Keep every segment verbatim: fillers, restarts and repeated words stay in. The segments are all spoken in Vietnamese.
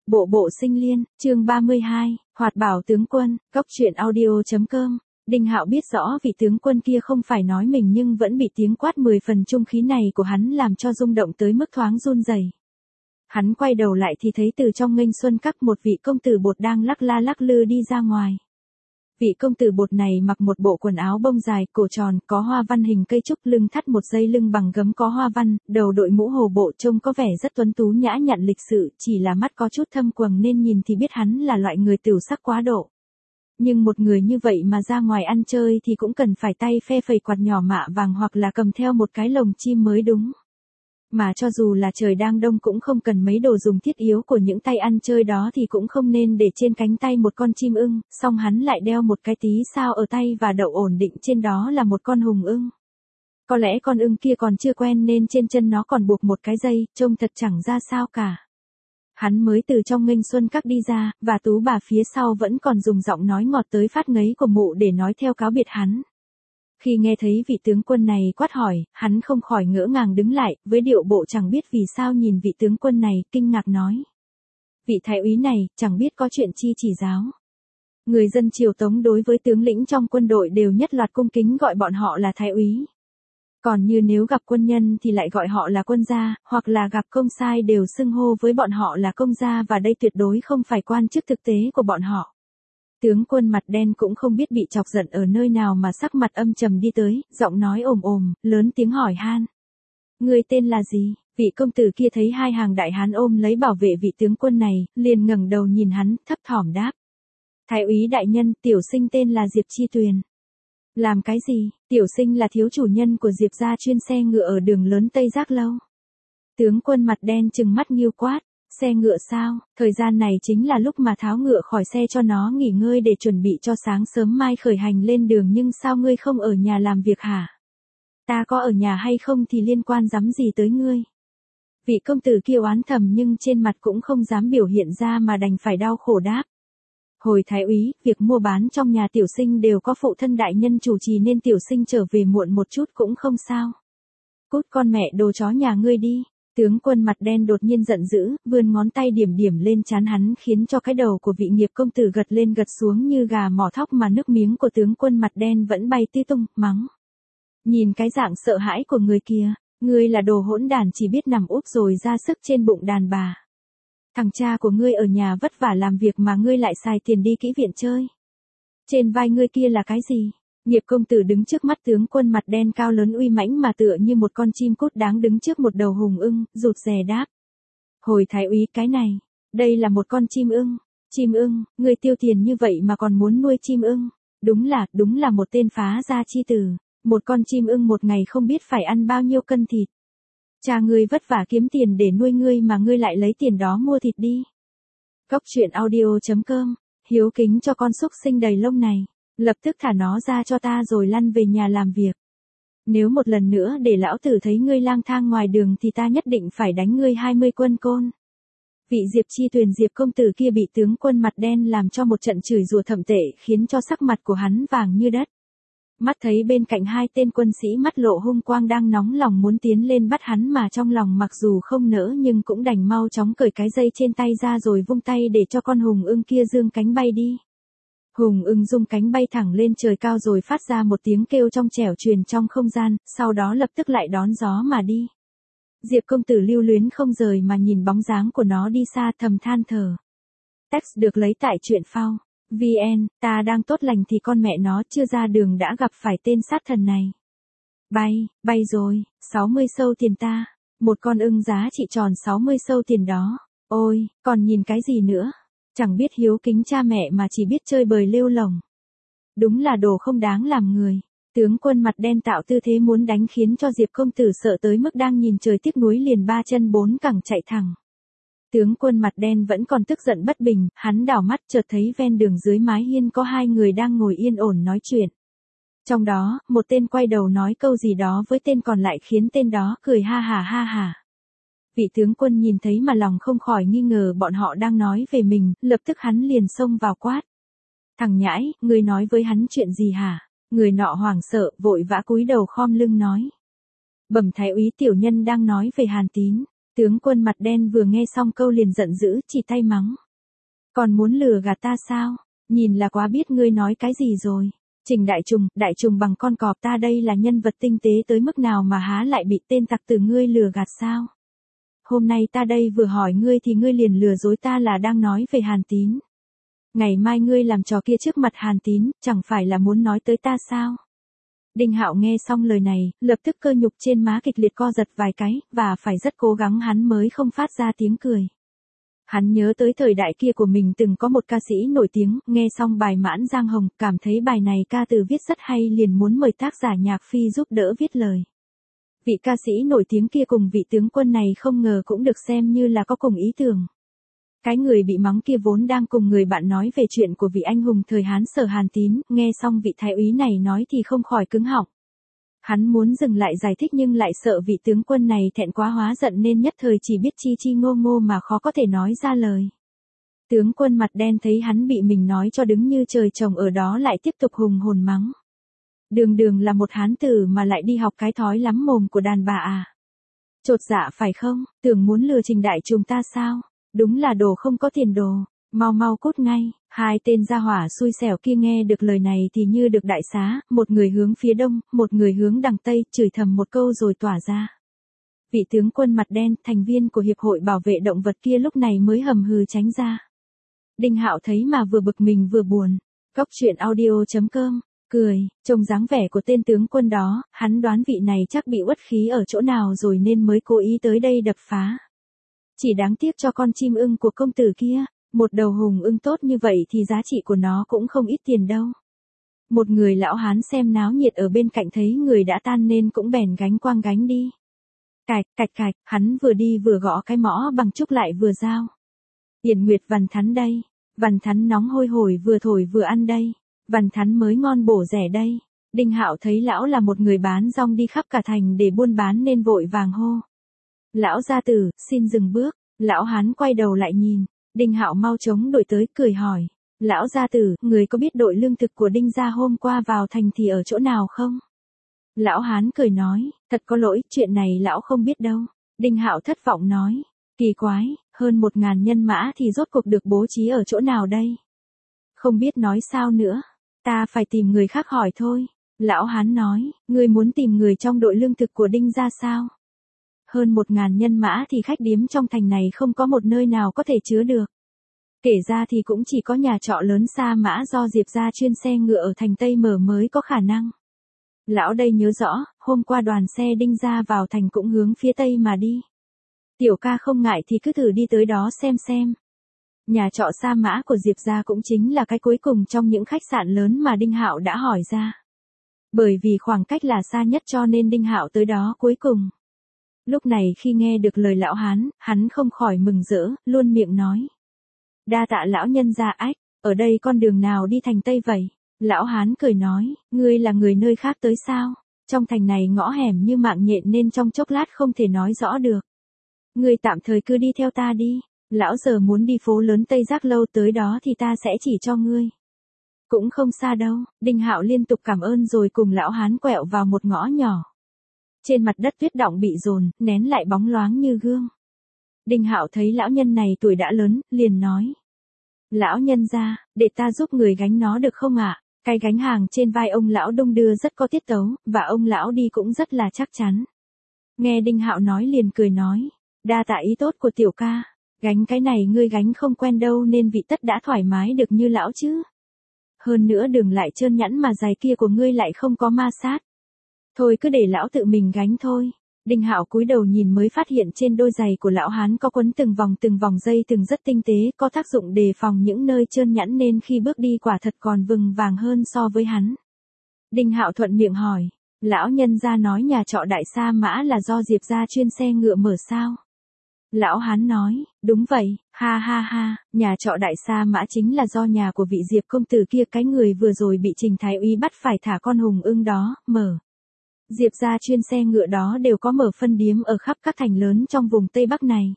Bộ bộ sinh liên, chương ba mươi hai, Hoạt bảo tướng quân, góc truyện audio.com. Đinh Hạo biết rõ vị tướng quân kia không phải nói mình nhưng vẫn bị tiếng quát mười phần trung khí này của hắn làm cho rung động tới mức thoáng run rẩy. Hắn quay đầu lại thì thấy từ trong nghênh xuân các một vị công tử bột đang lắc la lắc lư đi ra ngoài. Vị công tử bột này mặc một bộ quần áo bông dài, cổ tròn, có hoa văn hình cây trúc, lưng thắt một dây lưng bằng gấm có hoa văn, đầu đội mũ hồ bộ trông có vẻ rất tuấn tú nhã nhặn lịch sự, chỉ là mắt có chút thâm quầng nên nhìn thì biết hắn là loại người tửu sắc quá độ. Nhưng một người như vậy mà ra ngoài ăn chơi thì cũng cần phải tay phe phẩy quạt nhỏ mạ vàng hoặc là cầm theo một cái lồng chim mới đúng. Mà cho dù là trời đang đông cũng không cần mấy đồ dùng thiết yếu của những tay ăn chơi đó thì cũng không nên để trên cánh tay một con chim ưng, song hắn lại đeo một cái tí sao ở tay và đậu ổn định trên đó là một con hùng ưng. Có lẽ con ưng kia còn chưa quen nên trên chân nó còn buộc một cái dây, trông thật chẳng ra sao cả. Hắn mới từ trong nghênh xuân các đi ra, và tú bà phía sau vẫn còn dùng giọng nói ngọt tới phát ngấy của mụ để nói theo cáo biệt hắn. Khi nghe thấy vị tướng quân này quát hỏi, hắn không khỏi ngỡ ngàng đứng lại, với điệu bộ chẳng biết vì sao nhìn vị tướng quân này, kinh ngạc nói. Vị thái úy này, chẳng biết có chuyện chi chỉ giáo. Người dân triều Tống đối với tướng lĩnh trong quân đội đều nhất loạt cung kính gọi bọn họ là thái úy. Còn như nếu gặp quân nhân thì lại gọi họ là quân gia, hoặc là gặp công sai đều xưng hô với bọn họ là công gia và đây tuyệt đối không phải quan chức thực tế của bọn họ. Tướng quân mặt đen cũng không biết bị chọc giận ở nơi nào mà sắc mặt âm trầm đi tới, giọng nói ồm ồm, lớn tiếng hỏi han. Người tên là gì? Vị công tử kia thấy hai hàng đại hán ôm lấy bảo vệ vị tướng quân này, liền ngẩng đầu nhìn hắn, thấp thỏm đáp. Thái úy đại nhân, tiểu sinh tên là Diệp Chi Tuyền. Làm cái gì? Tiểu sinh là thiếu chủ nhân của Diệp gia chuyên xe ngựa ở đường lớn Tây Giác Lâu. Tướng quân mặt đen trừng mắt nghiêu quát. Xe ngựa sao? Thời gian này chính là lúc mà tháo ngựa khỏi xe cho nó nghỉ ngơi để chuẩn bị cho sáng sớm mai khởi hành lên đường, nhưng sao ngươi không ở nhà làm việc hả? Ta có ở nhà hay không thì liên quan dám gì tới ngươi? Vị công tử kia oán thầm nhưng trên mặt cũng không dám biểu hiện ra mà đành phải đau khổ đáp. Hồi thái úy, việc mua bán trong nhà tiểu sinh đều có phụ thân đại nhân chủ trì nên tiểu sinh trở về muộn một chút cũng không sao. Cút con mẹ đồ chó nhà ngươi đi. Tướng quân mặt đen đột nhiên giận dữ, vươn ngón tay điểm điểm lên trán hắn khiến cho cái đầu của vị nghiệp công tử gật lên gật xuống như gà mỏ thóc mà nước miếng của tướng quân mặt đen vẫn bay tứ tung, mắng. Nhìn cái dạng sợ hãi của người kia, ngươi là đồ hỗn đản chỉ biết nằm úp rồi ra sức trên bụng đàn bà. Thằng cha của ngươi ở nhà vất vả làm việc mà ngươi lại xài tiền đi kỹ viện chơi. Trên vai ngươi kia là cái gì? Nghiệp công tử đứng trước mắt tướng quân mặt đen cao lớn uy mãnh mà tựa như một con chim cút đáng đứng trước một đầu hùng ưng, rụt rè đáp. Hồi thái úy, cái này, đây là một con chim ưng. Chim ưng, ngươi tiêu tiền như vậy mà còn muốn nuôi chim ưng. Đúng là, đúng là một tên phá gia chi tử. Một con chim ưng một ngày không biết phải ăn bao nhiêu cân thịt. Cha ngươi vất vả kiếm tiền để nuôi ngươi mà ngươi lại lấy tiền đó mua thịt đi. Góc truyện audio.com, hiếu kính cho con súc sinh đầy lông này. Lập tức thả nó ra cho ta rồi lăn về nhà làm việc. Nếu một lần nữa để lão tử thấy ngươi lang thang ngoài đường thì ta nhất định phải đánh ngươi hai mươi quân côn. Vị Diệp Chi Tuyền Diệp công tử kia bị tướng quân mặt đen làm cho một trận chửi rủa thậm tệ khiến cho sắc mặt của hắn vàng như đất. Mắt thấy bên cạnh hai tên quân sĩ mắt lộ hung quang đang nóng lòng muốn tiến lên bắt hắn mà trong lòng mặc dù không nỡ nhưng cũng đành mau chóng cởi cái dây trên tay ra rồi vung tay để cho con hùng ưng kia dương cánh bay đi. Hùng ưng rung cánh bay thẳng lên trời cao rồi phát ra một tiếng kêu trong trẻo truyền trong không gian, sau đó lập tức lại đón gió mà đi. Diệp công tử lưu luyến không rời mà nhìn bóng dáng của nó đi xa thầm than thở. Text được lấy tại truyện phao. vê en, ta đang tốt lành thì con mẹ nó chưa ra đường đã gặp phải tên sát thần này. Bay, bay rồi, sáu mươi sâu tiền ta. Một con ưng giá trị tròn sáu mươi sâu tiền đó. Ôi, còn nhìn cái gì nữa? Chẳng biết hiếu kính cha mẹ mà chỉ biết chơi bời lêu lồng. Đúng là đồ không đáng làm người. Tướng quân mặt đen tạo tư thế muốn đánh khiến cho Diệp công tử sợ tới mức đang nhìn trời tiếc nuối liền ba chân bốn cẳng chạy thẳng. Tướng quân mặt đen vẫn còn tức giận bất bình, hắn đảo mắt chợt thấy ven đường dưới mái hiên có hai người đang ngồi yên ổn nói chuyện. Trong đó, một tên quay đầu nói câu gì đó với tên còn lại khiến tên đó cười ha hà ha hà. Vị tướng quân nhìn thấy mà lòng không khỏi nghi ngờ bọn họ đang nói về mình, lập tức hắn liền xông vào quát. Thằng nhãi, ngươi nói với hắn chuyện gì hả? Người nọ hoảng sợ, vội vã cúi đầu khom lưng nói. Bẩm thái úy, tiểu nhân đang nói về Hàn Tín. Tướng quân mặt đen vừa nghe xong câu liền giận dữ, chỉ tay mắng. Còn muốn lừa gạt ta sao? Nhìn là quá biết ngươi nói cái gì rồi. Trình Đại Trùng, Đại Trùng bằng con cọp, ta đây là nhân vật tinh tế tới mức nào mà há lại bị tên tặc tử ngươi lừa gạt sao? Hôm nay ta đây vừa hỏi ngươi thì ngươi liền lừa dối ta là đang nói về Hàn Tín. Ngày mai ngươi làm trò kia trước mặt Hàn Tín, chẳng phải là muốn nói tới ta sao? Đinh Hạo nghe xong lời này, lập tức cơ nhục trên má kịch liệt co giật vài cái, và phải rất cố gắng hắn mới không phát ra tiếng cười. Hắn nhớ tới thời đại kia của mình từng có một ca sĩ nổi tiếng, nghe xong bài Mãn Giang Hồng, cảm thấy bài này ca từ viết rất hay liền muốn mời tác giả nhạc phi giúp đỡ viết lời. Vị ca sĩ nổi tiếng kia cùng vị tướng quân này không ngờ cũng được xem như là có cùng ý tưởng. Cái người bị mắng kia vốn đang cùng người bạn nói về chuyện của vị anh hùng thời Hán Sở Hàn Tín, nghe xong vị thái úy này nói thì không khỏi cứng họng. Hắn muốn dừng lại giải thích nhưng lại sợ vị tướng quân này thẹn quá hóa giận nên nhất thời chỉ biết chi chi ngô ngô mà khó có thể nói ra lời. Tướng quân mặt đen thấy hắn bị mình nói cho đứng như trời trồng ở đó lại tiếp tục hùng hồn mắng. Đường đường là một hán tử mà lại đi học cái thói lắm mồm của đàn bà à. Chột dạ phải không, tưởng muốn lừa Trình Đại Trùng ta sao? Đúng là đồ không có tiền đồ, mau mau cút ngay. Hai tên gia hỏa xui xẻo kia nghe được lời này thì như được đại xá, một người hướng phía đông, một người hướng đằng tây, chửi thầm một câu rồi tỏa ra. Vị tướng quân mặt đen, thành viên của Hiệp hội Bảo vệ Động vật kia lúc này mới hầm hừ tránh ra. Đinh Hạo thấy mà vừa bực mình vừa buồn. Cóc truyện audio chấm com, cười, trông dáng vẻ của tên tướng quân đó, hắn đoán vị này chắc bị uất khí ở chỗ nào rồi nên mới cố ý tới đây đập phá. Chỉ đáng tiếc cho con chim ưng của công tử kia, một đầu hùng ưng tốt như vậy thì giá trị của nó cũng không ít tiền đâu. Một người lão hán xem náo nhiệt ở bên cạnh thấy người đã tan nên cũng bèn gánh quang gánh đi. Cạch, cạch cạch, hắn vừa đi vừa gõ cái mõ bằng trúc lại vừa giao. Điển Nguyệt vằn thắn đây, vằn thắn nóng hôi hổi vừa thổi vừa ăn đây, vằn thắn mới ngon bổ rẻ đây. Đinh Hạo thấy lão là một người bán rong đi khắp cả thành để buôn bán nên vội vàng hô. Lão gia tử, xin dừng bước. Lão hán quay đầu lại nhìn, Đinh Hạo mau chóng đổi tới cười hỏi. Lão gia tử, người có biết đội lương thực của Đinh gia hôm qua vào thành thì ở chỗ nào không? Lão hán cười nói, thật có lỗi, chuyện này lão không biết đâu. Đinh Hạo thất vọng nói, kỳ quái, hơn một ngàn nhân mã thì rốt cuộc được bố trí ở chỗ nào đây? Không biết nói sao nữa, ta phải tìm người khác hỏi thôi. Lão hán nói, ngươi muốn tìm người trong đội lương thực của Đinh gia sao? Hơn một ngàn nhân mã thì khách điếm trong thành này không có một nơi nào có thể chứa được. Kể ra thì cũng chỉ có nhà trọ lớn Sa Mã do Diệp gia chuyên xe ngựa ở thành Tây mở mới có khả năng. Lão đây nhớ rõ, hôm qua đoàn xe Đinh gia vào thành cũng hướng phía Tây mà đi. Tiểu ca không ngại thì cứ thử đi tới đó xem xem. Nhà trọ Sa Mã của Diệp gia cũng chính là cái cuối cùng trong những khách sạn lớn mà Đinh Hạo đã hỏi ra. Bởi vì khoảng cách là xa nhất cho nên Đinh Hạo tới đó cuối cùng. Lúc này khi nghe được lời lão hán, hắn không khỏi mừng rỡ, luôn miệng nói. Đa tạ lão nhân gia ách, ở đây con đường nào đi thành Tây vậy? Lão hán cười nói, ngươi là người nơi khác tới sao? Trong thành này ngõ hẻm như mạng nhện nên trong chốc lát không thể nói rõ được. Ngươi tạm thời cứ đi theo ta đi, lão giờ muốn đi phố lớn Tây Giác Lâu tới đó thì ta sẽ chỉ cho ngươi. Cũng không xa đâu, Đinh Hạo liên tục cảm ơn rồi cùng lão hán quẹo vào một ngõ nhỏ. Trên mặt đất tuyết đọng bị dồn, nén lại bóng loáng như gương. Đinh Hạo thấy lão nhân này tuổi đã lớn, liền nói. Lão nhân gia, để ta giúp người gánh nó được không ạ? À? Cái gánh hàng trên vai ông lão đung đưa rất có tiết tấu, và ông lão đi cũng rất là chắc chắn. Nghe Đinh Hạo nói liền cười nói. Đa tạ ý tốt của tiểu ca. Gánh cái này ngươi gánh không quen đâu nên vị tất đã thoải mái được như lão chứ. Hơn nữa đường lại trơn nhẵn mà giày kia của ngươi lại không có ma sát. Thôi cứ để lão tự mình gánh thôi. Đinh Hạo cúi đầu nhìn mới phát hiện trên đôi giày của lão hán có quấn từng vòng từng vòng dây từng rất tinh tế, có tác dụng đề phòng những nơi trơn nhẵn nên khi bước đi quả thật còn vững vàng hơn so với hắn. Đinh Hạo thuận miệng hỏi, lão nhân gia nói nhà trọ Đại Sa Mã là do Diệp gia chuyên xe ngựa mở sao? Lão hán nói, đúng vậy, ha ha ha, nhà trọ Đại Sa Mã chính là do nhà của vị Diệp công tử kia, cái người vừa rồi bị Trình Thái úy bắt phải thả con hùng ưng đó, mở. Diệp gia chuyên xe ngựa đó đều có mở phân điếm ở khắp các thành lớn trong vùng Tây Bắc này.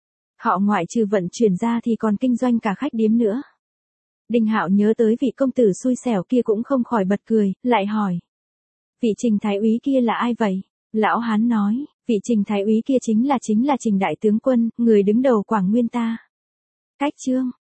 Họ ngoại trừ vận chuyển ra thì còn kinh doanh cả khách điếm nữa. Đinh Hạo nhớ tới vị công tử xui xẻo kia cũng không khỏi bật cười, lại hỏi. Vị Trình Thái úy kia là ai vậy? Lão hán nói, Vị Trình thái úy kia chính là chính là Trình đại tướng quân, người đứng đầu Quảng Nguyên ta. Cách chương